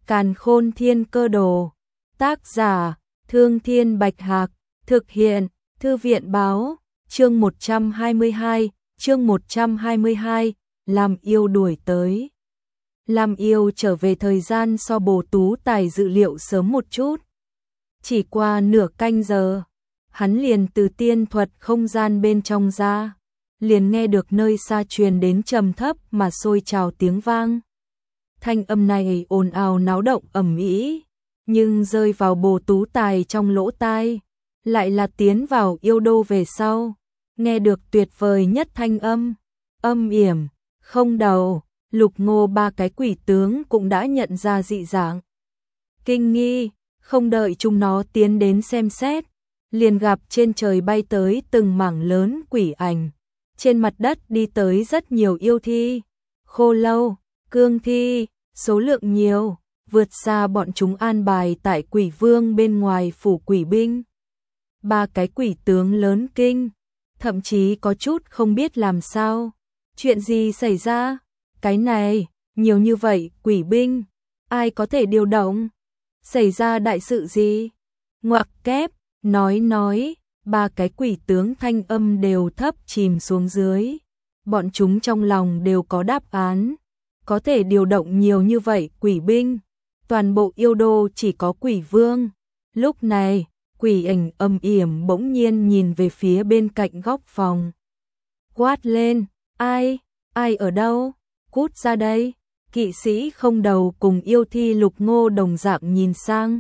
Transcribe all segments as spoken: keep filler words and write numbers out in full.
Càn Khôn Thiên Cơ Đồ. Tác giả: Thương Thiên Bạch Hạc. Thực hiện: Thư viện Báo. Chương một trăm hai mươi hai, chương một trăm hai mươi hai, Lam Yêu đuổi tới. Lam Yêu trở về thời gian so Bồ Tú Tài dự liệu sớm một chút. Chỉ qua nửa canh giờ, hắn liền từ tiên thuật không gian bên trong ra, liền nghe được nơi xa truyền đến trầm thấp mà sôi trào tiếng vang. Thanh âm này ồn ào náo động ầm ĩ, nhưng rơi vào Bồ Tú Tài trong lỗ tai, lại là tiến vào yêu đô về sau, nghe được tuyệt vời nhất thanh âm, âm yểm, không đầu. Lục Ngô ba cái quỷ tướng cũng đã nhận ra dị dạng. Kinh nghi, không đợi chúng nó tiến đến xem xét, liền gặp trên trời bay tới từng mảng lớn quỷ ảnh. Trên mặt đất đi tới rất nhiều yêu thi, khô lâu, cương thi, số lượng nhiều, vượt xa bọn chúng an bài tại quỷ vương bên ngoài phủ quỷ binh. Ba cái quỷ tướng lớn kinh, thậm chí có chút không biết làm sao. Chuyện gì xảy ra? Cái này, nhiều như vậy, quỷ binh, ai có thể điều động? Xảy ra đại sự gì? Ngoặc kép, nói nói, ba cái quỷ tướng thanh âm đều thấp chìm xuống dưới. Bọn chúng trong lòng đều có đáp án, có thể điều động nhiều như vậy quỷ binh. Toàn bộ yêu đô chỉ có quỷ vương. Lúc này, quỷ ảnh âm yểm bỗng nhiên nhìn về phía bên cạnh góc phòng. Quát lên, ai, ai ở đâu? Cút ra đây. Kỵ sĩ không đầu cùng yêu thi Lục Ngô đồng dạng nhìn sang.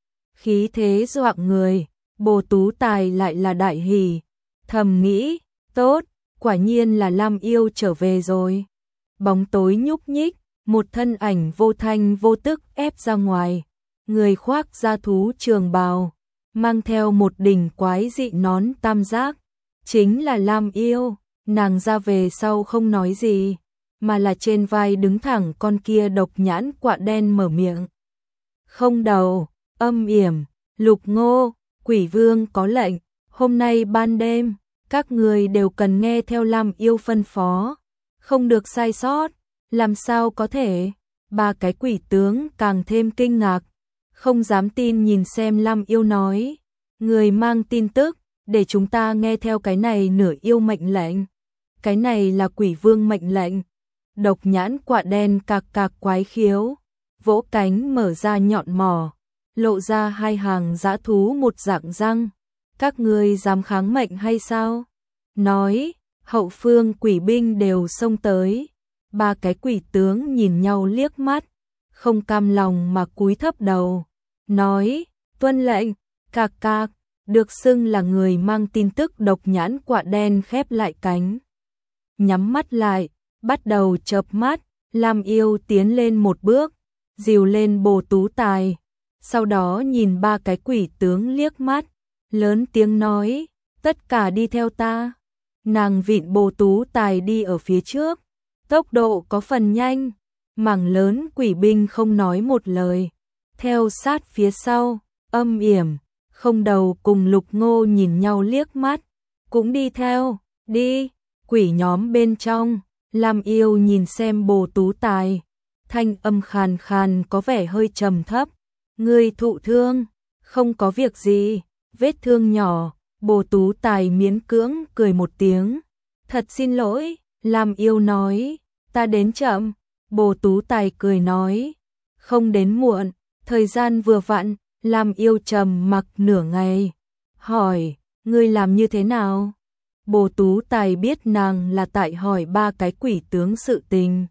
Khí thế doạng người, Bồ Tú Tài lại là đại hỉ, thầm nghĩ, tốt, quả nhiên là Lam Yêu trở về rồi. Bóng tối nhúc nhích, một thân ảnh vô thanh vô tức ép ra ngoài, người khoác da thú trường bào, mang theo một đỉnh quái dị nón tam giác, chính là Lam Yêu. Nàng ra về sau không nói gì, mà là trên vai đứng thẳng con kia độc nhãn quạ đen mở miệng. Không đầu, âm yểm, Lục Ngô, quỷ vương có lệnh, hôm nay ban đêm, các người đều cần nghe theo Lam Yêu phân phó, không được sai sót. Làm sao có thể? Ba cái quỷ tướng càng thêm kinh ngạc, không dám tin nhìn xem Lam Yêu nói. Người mang tin tức, để chúng ta nghe theo cái này nửa yêu mệnh lệnh. Cái này là quỷ vương mệnh lệnh. Độc nhãn quạ đen cạc cạc quái khiếu, vỗ cánh mở ra nhọn mỏ, lộ ra hai hàng dã thú một dạng răng. Các ngươi dám kháng mệnh hay sao? Nói, hậu phương quỷ binh đều xông tới. Ba cái quỷ tướng nhìn nhau liếc mắt, không cam lòng mà cúi thấp đầu. Nói, tuân lệnh, cạc cạc, được xưng là người mang tin tức. Độc nhãn quạ đen khép lại cánh, nhắm mắt lại, bắt đầu chợp mắt. Lam Yêu tiến lên một bước, dìu lên Bồ Tú Tài, sau đó nhìn ba cái quỷ tướng liếc mắt, lớn tiếng nói, tất cả đi theo ta. Nàng vịn Bồ Tú Tài đi ở phía trước, tốc độ có phần nhanh, mảng lớn quỷ binh không nói một lời, theo sát phía sau. Âm yểm, không đầu cùng Lục Ngô nhìn nhau liếc mắt, cũng đi theo. Đi. Quỷ nhóm bên trong, Lam Yêu nhìn xem Bồ Tú Tài, thanh âm khàn khàn có vẻ hơi trầm thấp. Ngươi thụ thương? Không có việc gì, vết thương nhỏ. Bồ Tú Tài miễn cưỡng cười một tiếng. Thật xin lỗi. Lam Yêu nói, ta đến chậm. Bồ Tú Tài cười nói, không đến muộn, thời gian vừa vặn. Lam Yêu trầm mặc nửa ngày, hỏi, ngươi làm như thế nào? Bồ Tú Tài biết nàng là tại hỏi ba cái quỷ tướng sự tình,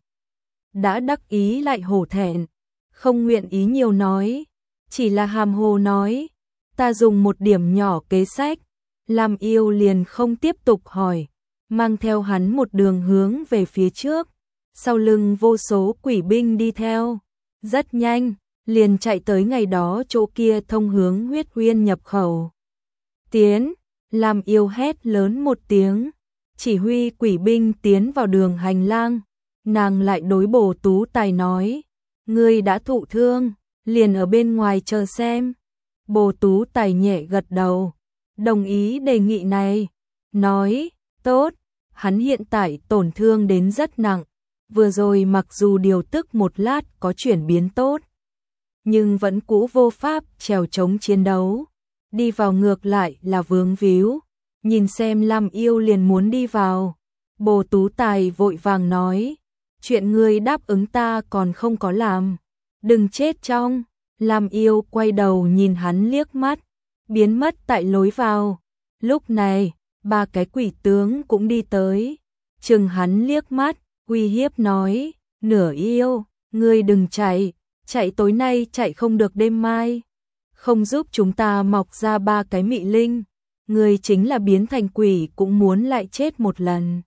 đã đắc ý lại hổ thẹn, không nguyện ý nhiều nói, chỉ là hàm hồ nói, ta dùng một điểm nhỏ kế sách. Lam Yêu liền không tiếp tục hỏi, mang theo hắn một đường hướng về phía trước, sau lưng vô số quỷ binh đi theo, rất nhanh, liền chạy tới ngày đó chỗ kia thông hướng Huyết Uyên nhập khẩu. Tiến. Lam Yêu hét lớn một tiếng, chỉ huy quỷ binh tiến vào đường hành lang. Nàng lại đối Bồ Tú Tài nói, ngươi đã thụ thương, liền ở bên ngoài chờ xem. Bồ Tú Tài nhẹ gật đầu, đồng ý đề nghị này, nói, tốt. Hắn hiện tại tổn thương đến rất nặng, vừa rồi mặc dù điều tức một lát có chuyển biến tốt, nhưng vẫn cũ vô pháp trèo chống chiến đấu. Đi vào ngược lại là vướng víu, nhìn xem Lam Yêu liền muốn đi vào. Bồ Tú Tài vội vàng nói, chuyện ngươi đáp ứng ta còn không có làm, đừng chết trong. Lam Yêu quay đầu nhìn hắn liếc mắt, biến mất tại lối vào. Lúc này, ba cái quỷ tướng cũng đi tới, chừng hắn liếc mắt, uy hiếp nói, Nửa Yêu, ngươi đừng chạy, chạy tối nay chạy không được đêm mai, không giúp chúng ta mọc ra ba cái mị linh, ngươi chính là biến thành quỷ cũng muốn lại chết một lần.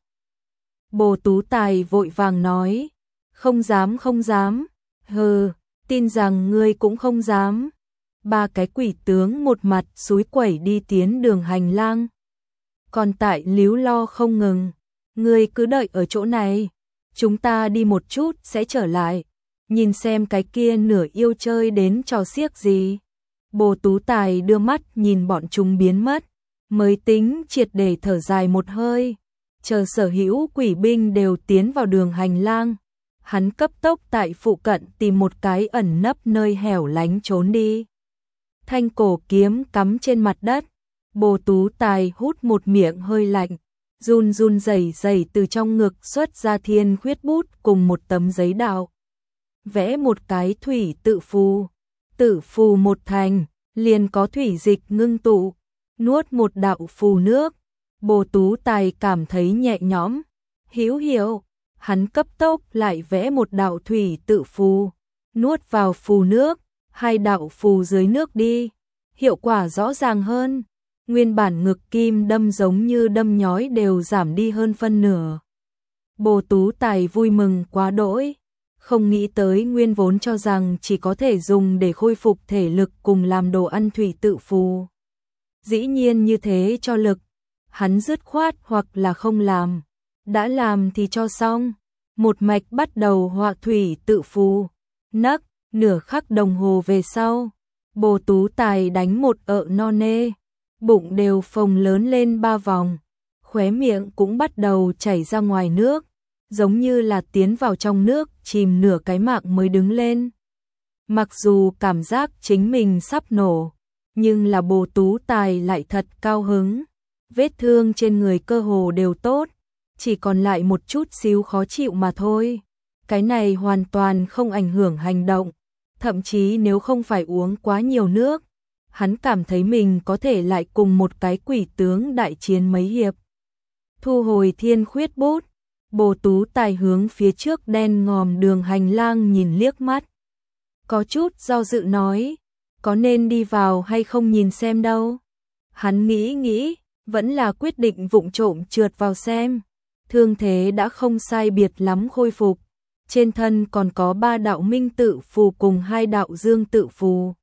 Bồ Tú Tài vội vàng nói, không dám không dám, hừ, tin rằng ngươi cũng không dám. Ba cái quỷ tướng một mặt xúi quẩy đi tiến đường hành lang. Còn tại líu lo không ngừng, ngươi cứ đợi ở chỗ này, chúng ta đi một chút sẽ trở lại, nhìn xem cái kia Nửa Yêu chơi đến trò xiếc gì. Bồ Tú Tài đưa mắt nhìn bọn chúng biến mất, mới tính triệt để thở dài một hơi, chờ sở hữu quỷ binh đều tiến vào đường hành lang. Hắn cấp tốc tại phụ cận tìm một cái ẩn nấp nơi hẻo lánh trốn đi. Thanh cổ kiếm cắm trên mặt đất, Bồ Tú Tài hút một miệng hơi lạnh, run run rẩy rẩy từ trong ngực xuất ra thiên khuyết bút cùng một tấm giấy đạo. Vẽ một cái thủy tự phù, tự phù một thành, liền có thủy dịch ngưng tụ, nuốt một đạo phù nước. Bồ Tú Tài cảm thấy nhẹ nhõm, hữu hiệu, hắn cấp tốc lại vẽ một đạo thủy tự phù, nuốt vào phù nước, hai đạo phù dưới nước đi, hiệu quả rõ ràng hơn. Nguyên bản ngực kim đâm giống như đâm nhói đều giảm đi hơn phân nửa. Bồ Tú Tài vui mừng quá đỗi, không nghĩ tới nguyên vốn cho rằng chỉ có thể dùng để khôi phục thể lực cùng làm đồ ăn thủy tự phù. Dĩ nhiên như thế cho lực, hắn dứt khoát hoặc là không làm, đã làm thì cho xong, một mạch bắt đầu họa thủy tự phù. Nấc, nửa khắc đồng hồ về sau, Bồ Tú Tài đánh một ợ no nê, bụng đều phồng lớn lên ba vòng, khóe miệng cũng bắt đầu chảy ra ngoài nước, giống như là tiến vào trong nước, chìm nửa cái mạng mới đứng lên. Mặc dù cảm giác chính mình sắp nổ, nhưng là Bồ Tú Tài lại thật cao hứng. Vết thương trên người cơ hồ đều tốt, chỉ còn lại một chút xíu khó chịu mà thôi. Cái này hoàn toàn không ảnh hưởng hành động, thậm chí nếu không phải uống quá nhiều nước, hắn cảm thấy mình có thể lại cùng một cái quỷ tướng đại chiến mấy hiệp. Thu hồi thiên khuyết bút, Bồ Tú Tài hướng phía trước đen ngòm đường hành lang nhìn liếc mắt. Có chút do dự nói, có nên đi vào hay không nhìn xem đâu. Hắn nghĩ nghĩ, vẫn là quyết định vụng trộm trượt vào xem. Thương thế đã không sai biệt lắm khôi phục, trên thân còn có ba đạo minh tự phù cùng hai đạo dương tự phù.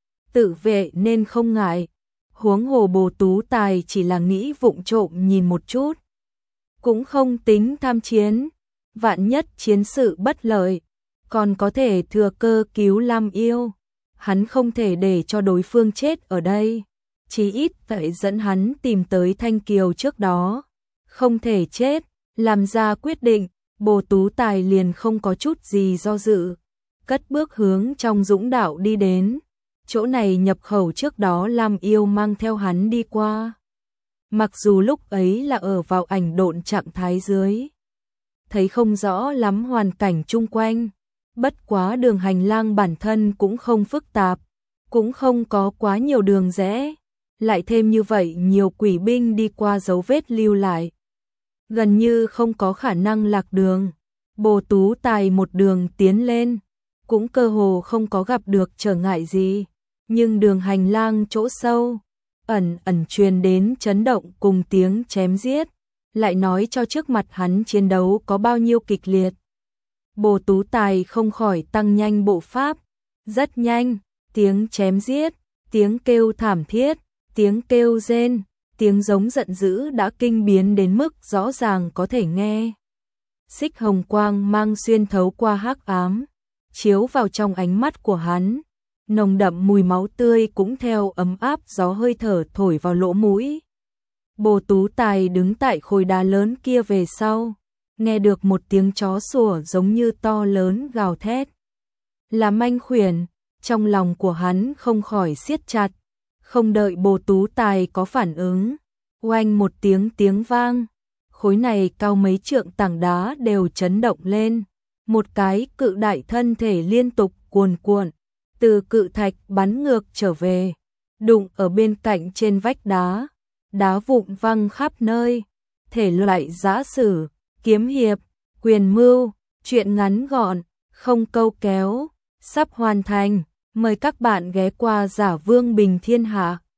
Tự vệ nên không ngại, huống hồ Bồ Tú Tài chỉ là nghĩ vụng trộm nhìn một chút, cũng không tính tham chiến, vạn nhất chiến sự bất lợi, còn có thể thừa cơ cứu Lam Yêu. Hắn không thể để cho đối phương chết ở đây, chí ít phải dẫn hắn tìm tới Thanh Kiều trước đó. Không thể chết, làm ra quyết định, Bồ Tú Tài liền không có chút gì do dự, cất bước hướng trong dũng đạo đi đến. Chỗ này nhập khẩu trước đó Lam Yêu mang theo hắn đi qua. Mặc dù lúc ấy là ở vào ảnh độn trạng thái dưới, thấy không rõ lắm hoàn cảnh chung quanh, bất quá đường hành lang bản thân cũng không phức tạp, cũng không có quá nhiều đường rẽ, lại thêm như vậy nhiều quỷ binh đi qua dấu vết lưu lại, gần như không có khả năng lạc đường. Bồ Tú Tài một đường tiến lên, cũng cơ hồ không có gặp được trở ngại gì, nhưng đường hành lang chỗ sâu, ẩn ẩn truyền đến chấn động cùng tiếng chém giết, lại nói cho trước mặt hắn chiến đấu có bao nhiêu kịch liệt. Bồ Tú Tài không khỏi tăng nhanh bộ pháp, rất nhanh, tiếng chém giết, tiếng kêu thảm thiết, tiếng kêu rên, tiếng giống giận dữ đã kinh biến đến mức rõ ràng có thể nghe. Xích hồng quang mang xuyên thấu qua hắc ám, chiếu vào trong ánh mắt của hắn, nồng đậm mùi máu tươi cũng theo ấm áp gió hơi thở thổi vào lỗ mũi. Bồ Tú Tài đứng tại khối đá lớn kia về sau, nghe được một tiếng chó sủa giống như to lớn gào thét. Là manh khuyển, trong lòng của hắn không khỏi siết chặt, không đợi Bồ Tú Tài có phản ứng, oanh một tiếng tiếng vang, khối này cao mấy trượng tảng đá đều chấn động lên, một cái cự đại thân thể liên tục cuồn cuộn, từ cự thạch bắn ngược trở về, đụng ở bên cạnh trên vách đá, đá vụn văng khắp nơi, thể loại giã sử, kiếm hiệp, quyền mưu, truyện ngắn gọn, không câu kéo, sắp hoàn thành, mời các bạn ghé qua Giả Vương Bình Thiên Hạ.